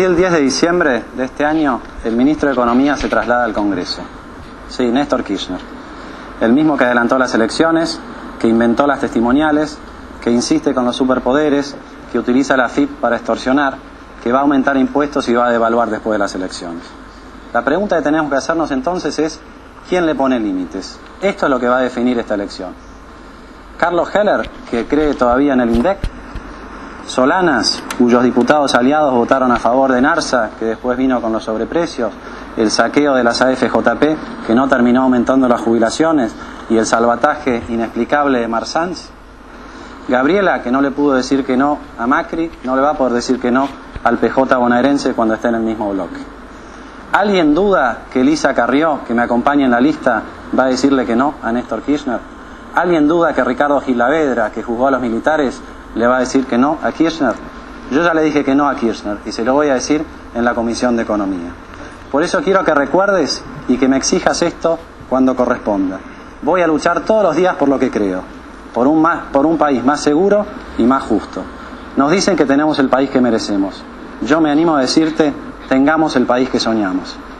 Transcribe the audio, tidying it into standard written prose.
partir del 10 de diciembre de este año, el ministro de Economía se traslada al Congreso. Sí, Néstor Kirchner. El mismo que adelantó las elecciones, que inventó las testimoniales, que insiste con los superpoderes, que utiliza la AFIP para extorsionar, que va a aumentar impuestos y va a devaluar después de las elecciones. La pregunta que tenemos que hacernos entonces es, ¿quién le pone límites? Esto es lo que va a definir esta elección. Carlos Heller, que cree todavía en el INDEC, Solanas, cuyos diputados aliados votaron a favor de Narsa, que después vino con los sobreprecios, el saqueo de las AFJP, que no terminó aumentando las jubilaciones, y el salvataje inexplicable de Marsans. Gabriela, que no le pudo decir que no a Macri, no le va a poder decir que no al PJ bonaerense cuando esté en el mismo bloque. ¿Alguien duda que Elisa Carrió, que me acompaña en la lista, va a decirle que no a Néstor Kirchner? ¿Alguien duda que Ricardo Gilavedra, que juzgó a los militares, le va a decir que no a Kirchner? Yo ya le dije que no a Kirchner y se lo voy a decir en la Comisión de Economía. Por eso quiero que recuerdes y que me exijas esto cuando corresponda. Voy a luchar todos los días por lo que creo, por un país más seguro y más justo. Nos dicen que tenemos el país que merecemos. Yo me animo a decirte, tengamos el país que soñamos.